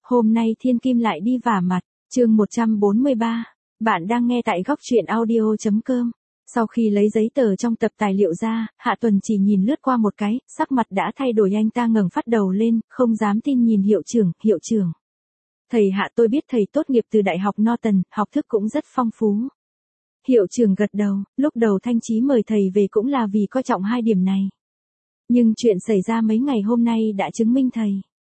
Hôm nay Thiên Kim lại đi vả mặt, chương 143. Bạn đang nghe tại góc truyện audio.com. Sau khi lấy giấy tờ trong tập tài liệu ra, Hạ Tuần chỉ nhìn lướt qua một cái, sắc mặt đã thay đổi, anh ta ngẩng phát đầu lên, không dám tin nhìn hiệu trưởng. Thầy Hạ, tôi biết thầy tốt nghiệp từ Đại học Norton, học thức cũng rất phong phú. Hiệu trưởng gật đầu, lúc đầu Thanh Chí mời thầy về cũng là vì coi trọng hai điểm này. Nhưng chuyện xảy ra mấy ngày hôm nay đã chứng minh thầy.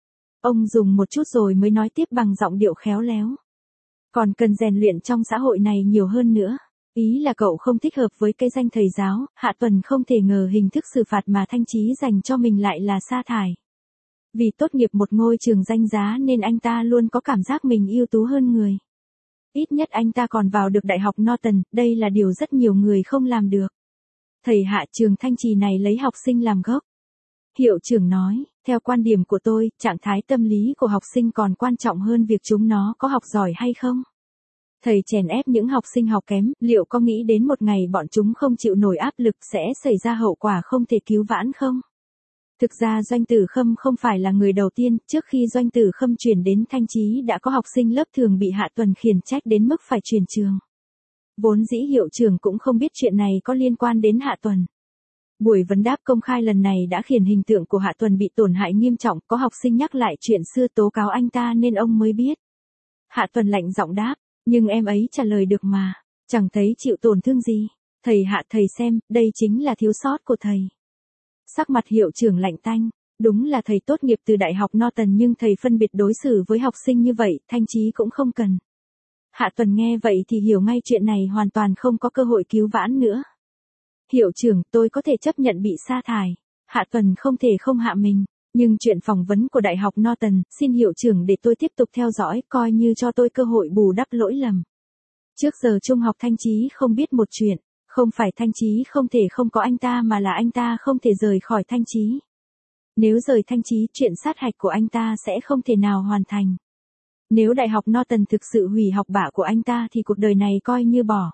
Ông dùng một chút rồi mới nói tiếp bằng giọng điệu khéo léo. Còn cần rèn luyện trong xã hội này nhiều hơn nữa. Ý là cậu không thích hợp với cái danh thầy giáo. Hạ Tuần không thể ngờ hình thức xử phạt mà Thanh Chí dành cho mình lại là sa thải. Vì tốt nghiệp một ngôi trường danh giá nên anh ta luôn có cảm giác mình ưu tú hơn người. Ít nhất anh ta còn vào được Đại học Norton, đây là điều rất nhiều người không làm được. Thầy Hạ, trường Thanh Trì này lấy học sinh làm gốc. Hiệu trưởng nói, theo quan điểm của tôi, trạng thái tâm lý của học sinh còn quan trọng hơn việc chúng nó có học giỏi hay không. Thầy chèn ép những học sinh học kém, liệu có nghĩ đến một ngày bọn chúng không chịu nổi áp lực sẽ xảy ra hậu quả không thể cứu vãn không? Thực ra Doanh Tử Khâm không phải là người đầu tiên, trước khi Doanh Tử Khâm chuyển đến Thanh Chí đã có học sinh lớp thường bị Hạ Tuần khiển trách đến mức phải chuyển trường. Vốn dĩ hiệu trưởng cũng không biết chuyện này có liên quan đến Hạ Tuần. Buổi vấn đáp công khai lần này đã khiến hình tượng của Hạ Tuần bị tổn hại nghiêm trọng, có học sinh nhắc lại chuyện xưa tố cáo anh ta nên ông mới biết. Hạ Tuần lạnh giọng đáp, nhưng em ấy trả lời được mà, chẳng thấy chịu tổn thương gì. Thầy Hạ, thầy xem, đây chính là thiếu sót của thầy. Sắc mặt hiệu trưởng lạnh tanh, đúng là thầy tốt nghiệp từ Đại học Norton nhưng thầy phân biệt đối xử với học sinh như vậy, Thanh Chí cũng không cần. Hạ Tuần nghe vậy thì hiểu ngay chuyện này hoàn toàn không có cơ hội cứu vãn nữa. Hiệu trưởng, tôi có thể chấp nhận bị sa thải. Hạ Tuần không thể không hạ mình. Nhưng chuyện phỏng vấn của Đại học Norton, xin hiệu trưởng để tôi tiếp tục theo dõi, coi như cho tôi cơ hội bù đắp lỗi lầm. Trước giờ trung học Thanh Chí không biết một chuyện. Không phải Thanh Chí không thể không có anh ta mà là anh ta không thể rời khỏi Thanh Chí. Nếu rời Thanh Chí, chuyện sát hạch của anh ta sẽ không thể nào hoàn thành. Nếu Đại học Norton thực sự hủy học bạ của anh ta thì cuộc đời này coi như bỏ.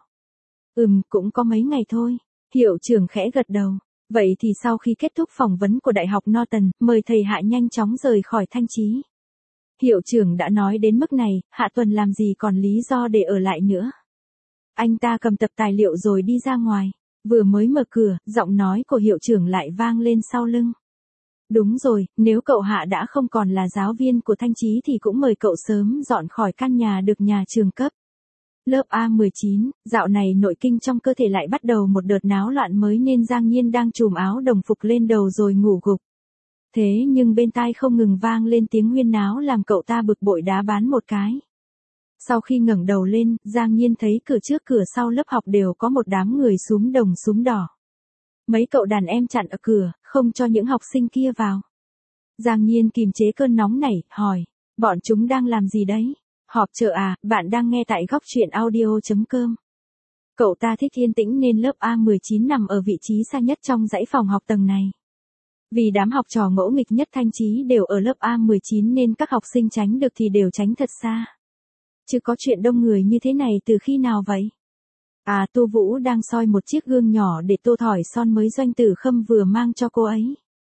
Cũng có mấy ngày thôi. Hiệu trưởng khẽ gật đầu. Vậy thì sau khi kết thúc phỏng vấn của Đại học Norton, mời thầy Hạ nhanh chóng rời khỏi Thanh Chí. Hiệu trưởng đã nói đến mức này, Hạ Tuần làm gì còn lý do để ở lại nữa. Anh ta cầm tập tài liệu rồi đi ra ngoài. Vừa mới mở cửa, giọng nói của hiệu trưởng lại vang lên sau lưng. Đúng rồi, nếu cậu Hạ đã không còn là giáo viên của Thanh Chí thì cũng mời cậu sớm dọn khỏi căn nhà được nhà trường cấp. Lớp A19, dạo này nội kinh trong cơ thể lại bắt đầu một đợt náo loạn mới nên Giang Nhiên đang trùm áo đồng phục lên đầu rồi ngủ gục. Thế nhưng bên tai không ngừng vang lên tiếng huyên náo làm cậu ta bực bội đá bán một cái. Sau khi ngẩng đầu lên, Giang Nhiên thấy cửa trước cửa sau lớp học đều có một đám người xúm đồng xúm đỏ. Mấy cậu đàn em chặn ở cửa, không cho những học sinh kia vào. Giang Nhiên kìm chế cơn nóng nảy, hỏi, bọn chúng đang làm gì đấy? Họp chợ à, bạn đang nghe tại góc truyện audio.com. Cậu ta thích yên tĩnh nên lớp A19 nằm ở vị trí xa nhất trong dãy phòng học tầng này. Vì đám học trò ngỗ nghịch nhất Thanh Chí đều ở lớp A19 nên các học sinh tránh được thì đều tránh thật xa. Chứ có chuyện đông người như thế này từ khi nào vậy? À, Tô Vũ đang soi một chiếc gương nhỏ để tô thỏi son mới Doanh Tử Khâm vừa mang cho cô ấy.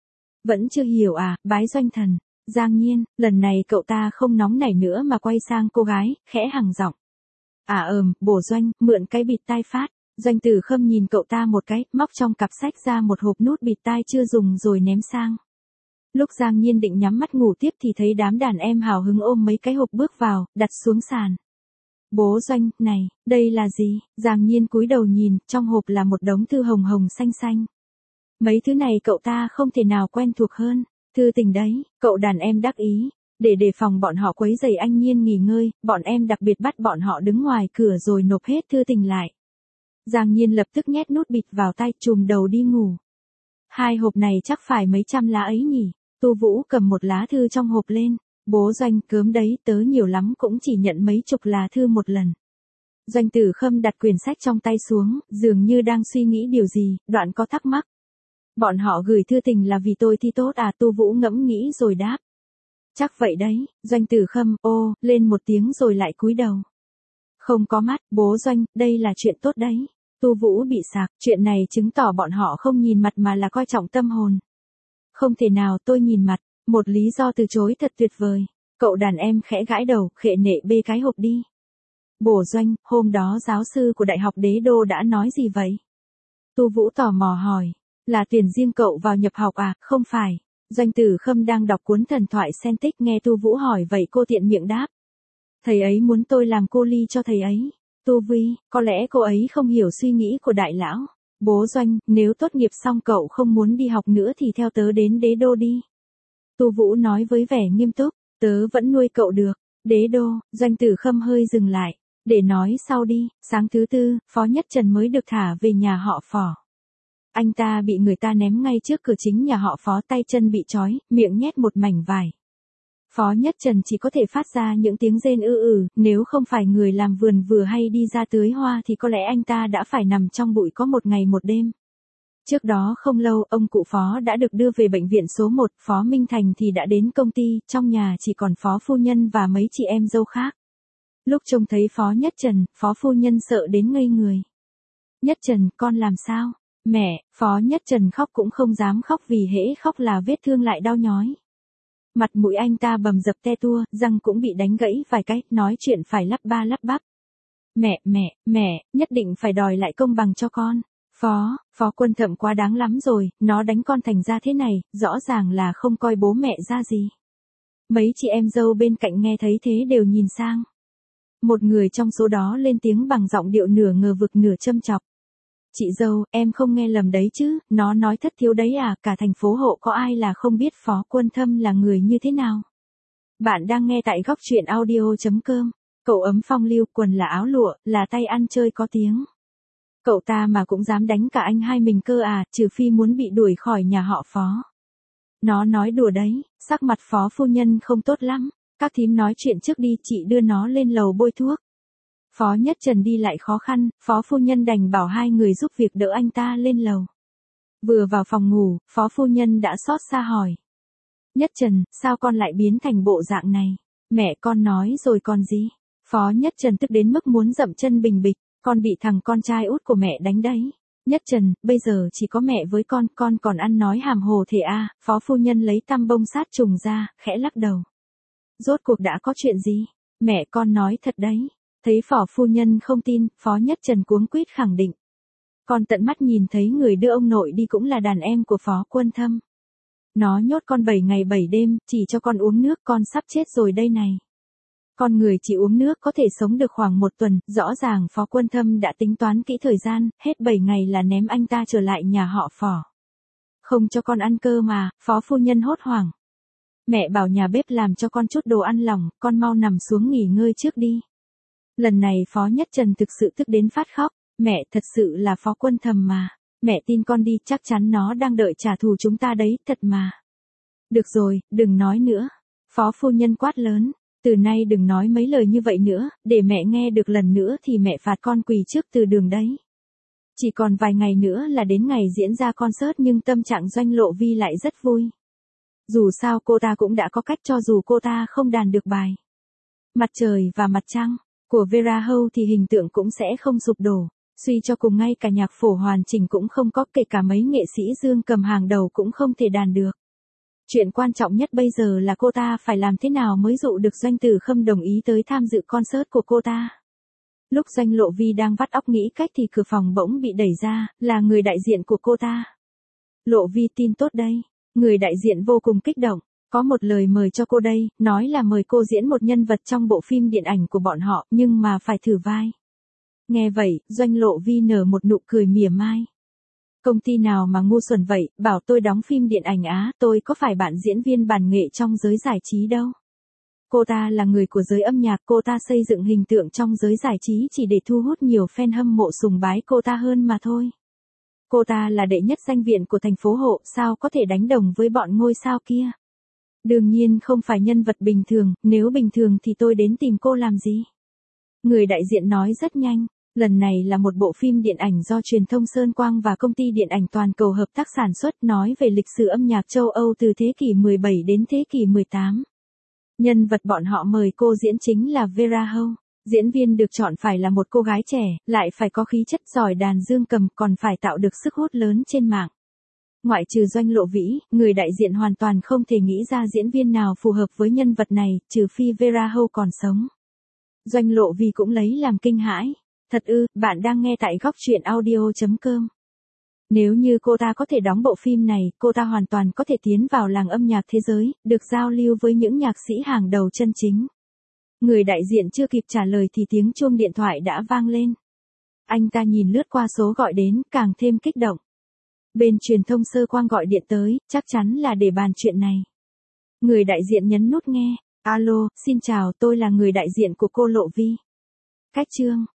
Vẫn chưa hiểu à, bái Doanh thần. Giang Nhiên, lần này cậu ta không nóng nảy nữa mà quay sang cô gái, khẽ hằng giọng. À bổ Doanh, mượn cái bịt tai phát. Doanh Tử Khâm nhìn cậu ta một cái, móc trong cặp sách ra một hộp nút bịt tai chưa dùng rồi ném sang. Lúc Giang Nhiên định nhắm mắt ngủ tiếp thì thấy đám đàn em hào hứng ôm mấy cái hộp bước vào, đặt xuống sàn. Bố Doanh, này, đây là gì? Giang Nhiên cúi đầu nhìn, trong hộp là một đống thư hồng hồng xanh xanh. Mấy thứ này cậu ta không thể nào quen thuộc hơn. Thư tình đấy, cậu đàn em đắc ý. Để đề phòng bọn họ quấy rầy anh Nhiên nghỉ ngơi, bọn em đặc biệt bắt bọn họ đứng ngoài cửa rồi nộp hết thư tình lại. Giang Nhiên lập tức nhét nút bịt vào tay, chùm đầu đi ngủ. Hai hộp này chắc phải mấy trăm lá ấy nhỉ? Tô Vũ cầm một lá thư trong hộp lên. Bố Doanh, cớm đấy, tớ nhiều lắm cũng chỉ nhận mấy chục lá thư một lần. Doanh Tử Khâm đặt quyển sách trong tay xuống, dường như đang suy nghĩ điều gì, đoạn có thắc mắc. Bọn họ gửi thư tình là vì tôi thi tốt à? Tô Vũ ngẫm nghĩ rồi đáp. Chắc vậy đấy. Doanh Tử Khâm, lên một tiếng rồi lại cúi đầu. Không có mắt, bố Doanh, đây là chuyện tốt đấy. Tô Vũ bị sạc, chuyện này chứng tỏ bọn họ không nhìn mặt mà là coi trọng tâm hồn. Không thể nào tôi nhìn mặt, một lý do từ chối thật tuyệt vời. Cậu đàn em khẽ gãi đầu, khệ nệ bê cái hộp đi. Bổ Doanh, hôm đó giáo sư của Đại học Đế Đô đã nói gì vậy? Tu Vũ tò mò hỏi. Là tuyển riêng cậu vào nhập học à? Không phải. Doanh Tử Khâm đang đọc cuốn thần thoại Sentic nghe Tu Vũ hỏi vậy cô tiện miệng đáp. Thầy ấy muốn tôi làm cô ly cho thầy ấy. Tu Vi, có lẽ cô ấy không hiểu suy nghĩ của đại lão. Bố Doanh, nếu tốt nghiệp xong cậu không muốn đi học nữa thì theo tớ đến Đế Đô đi. Tu Vũ nói với vẻ nghiêm túc, tớ vẫn nuôi cậu được. Đế Đô, Doanh Tử Khâm hơi dừng lại. Để nói sau đi, sáng thứ tư, Phó Nhất Trần mới được thả về nhà họ Phó. Anh ta bị người ta ném ngay trước cửa chính nhà họ Phó, tay chân bị trói, miệng nhét một mảnh vải. Phó Nhất Trần chỉ có thể phát ra những tiếng rên nếu không phải người làm vườn vừa hay đi ra tưới hoa thì có lẽ anh ta đã phải nằm trong bụi có một ngày một đêm. Trước đó không lâu, ông cụ Phó đã được đưa về bệnh viện số 1, Phó Minh Thành thì đã đến công ty, trong nhà chỉ còn Phó Phu Nhân và mấy chị em dâu khác. Lúc trông thấy Phó Nhất Trần, Phó Phu Nhân sợ đến ngây người. Nhất Trần, con làm sao? Mẹ, Phó Nhất Trần khóc cũng không dám khóc vì hễ khóc là vết thương lại đau nhói. Mặt mũi anh ta bầm dập te tua, răng cũng bị đánh gãy vài cái, nói chuyện phải lắp ba lắp bắp. Mẹ, nhất định phải đòi lại công bằng cho con. Phó Quân Thậm quá đáng lắm rồi, nó đánh con thành ra thế này, rõ ràng là không coi bố mẹ ra gì. Mấy chị em dâu bên cạnh nghe thấy thế đều nhìn sang. Một người trong số đó lên tiếng bằng giọng điệu nửa ngờ vực nửa châm chọc. Chị dâu, em không nghe lầm đấy chứ, nó nói thất thiếu đấy à, cả thành phố Hộ có ai là không biết Phó Quân Thâm là người như thế nào. Bạn đang nghe tại góc truyện audio.com, cậu ấm phong lưu, quần là áo lụa, là tay ăn chơi có tiếng. Cậu ta mà cũng dám đánh cả anh hai mình cơ à, trừ phi muốn bị đuổi khỏi nhà họ Phó. Nó nói đùa đấy, sắc mặt Phó Phu Nhân không tốt lắm, các thím nói chuyện trước đi, chị đưa nó lên lầu bôi thuốc. Phó Nhất Trần đi lại khó khăn, Phó Phu Nhân đành bảo hai người giúp việc đỡ anh ta lên lầu. Vừa vào phòng ngủ, Phó Phu Nhân đã xót xa hỏi. Nhất Trần, sao con lại biến thành bộ dạng này? Mẹ con nói rồi còn gì? Phó Nhất Trần tức đến mức muốn dậm chân bình bịch, con bị thằng con trai út của mẹ đánh đấy. Nhất Trần, bây giờ chỉ có mẹ với con còn ăn nói hàm hồ thế à? Phó Phu Nhân lấy tăm bông sát trùng ra, khẽ lắc đầu. Rốt cuộc đã có chuyện gì? Mẹ con nói thật đấy. Thấy Phó Phu Nhân không tin, Phó Nhất Trần cuống quýt khẳng định. Con tận mắt nhìn thấy người đưa ông nội đi cũng là đàn em của Phó Quân Thâm. Nó nhốt con 7 ngày 7 đêm, chỉ cho con uống nước, con sắp chết rồi đây này. Con người chỉ uống nước có thể sống được khoảng 1 tuần, rõ ràng Phó Quân Thâm đã tính toán kỹ thời gian, hết 7 ngày là ném anh ta trở lại nhà họ Phó. Không cho con ăn cơ mà, Phó Phu Nhân hốt hoảng. Mẹ bảo nhà bếp làm cho con chút đồ ăn lỏng, con mau nằm xuống nghỉ ngơi trước đi. Lần này Phó Nhất Trần thực sự tức đến phát khóc, mẹ thật sự là Phó Quân Thâm mà, mẹ tin con đi, chắc chắn nó đang đợi trả thù chúng ta đấy, thật mà. Được rồi, đừng nói nữa. Phó Phu Nhân quát lớn, từ nay đừng nói mấy lời như vậy nữa, để mẹ nghe được lần nữa thì mẹ phạt con quỳ trước từ đường đấy. Chỉ còn vài ngày nữa là đến ngày diễn ra concert nhưng tâm trạng Doanh Lộ Vi lại rất vui. Dù sao cô ta cũng đã có cách cho dù cô ta không đàn được bài Mặt Trời và Mặt Trăng của Vera Hâu thì hình tượng cũng sẽ không sụp đổ. Suy cho cùng ngay cả nhạc phổ hoàn chỉnh cũng không có, kể cả mấy nghệ sĩ dương cầm hàng đầu cũng không thể đàn được. Chuyện quan trọng nhất bây giờ là cô ta phải làm thế nào mới dụ được Doanh Tử Khâm đồng ý tới tham dự concert của cô ta. Lúc Doanh Lộ Vi đang vắt óc nghĩ cách thì cửa phòng bỗng bị đẩy ra, là người đại diện của cô ta. Lộ Vi, tin tốt đây. Người đại diện vô cùng kích động, có một lời mời cho cô đây, nói là mời cô diễn một nhân vật trong bộ phim điện ảnh của bọn họ, nhưng mà phải thử vai. Nghe vậy, Doanh Lộ Vi nở một nụ cười mỉa mai. Công ty nào mà ngu xuẩn vậy, bảo tôi đóng phim điện ảnh á, tôi có phải bạn diễn viên bản nghệ trong giới giải trí đâu. Cô ta là người của giới âm nhạc, cô ta xây dựng hình tượng trong giới giải trí chỉ để thu hút nhiều fan hâm mộ sùng bái cô ta hơn mà thôi. Cô ta là đệ nhất danh viện của thành phố Hộ, sao có thể đánh đồng với bọn ngôi sao kia. Đương nhiên không phải nhân vật bình thường, nếu bình thường thì tôi đến tìm cô làm gì. Người đại diện nói rất nhanh, lần này là một bộ phim điện ảnh do truyền thông Sơn Quang và công ty điện ảnh toàn cầu hợp tác sản xuất, nói về lịch sử âm nhạc châu Âu từ thế kỷ 17 đến thế kỷ 18. Nhân vật bọn họ mời cô diễn chính là Vera Hâu. Diễn viên được chọn phải là một cô gái trẻ, lại phải có khí chất giỏi đàn dương cầm, còn phải tạo được sức hút lớn trên mạng. Ngoại trừ Doanh Lộ Vĩ, người đại diện hoàn toàn không thể nghĩ ra diễn viên nào phù hợp với nhân vật này, trừ phi Vera Hâu còn sống. Doanh Lộ Vi cũng lấy làm kinh hãi. Thật ư, bạn đang nghe tại góc truyện audio.com. Nếu như cô ta có thể đóng bộ phim này, cô ta hoàn toàn có thể tiến vào làng âm nhạc thế giới, được giao lưu với những nhạc sĩ hàng đầu chân chính. Người đại diện chưa kịp trả lời thì tiếng chuông điện thoại đã vang lên. Anh ta nhìn lướt qua số gọi đến, càng thêm kích động. Bên truyền thông Sơ Quang gọi điện tới, chắc chắn là để bàn chuyện này. Người đại diện nhấn nút nghe. Alo, xin chào, tôi là người đại diện của cô Lộ Vi. Cách chương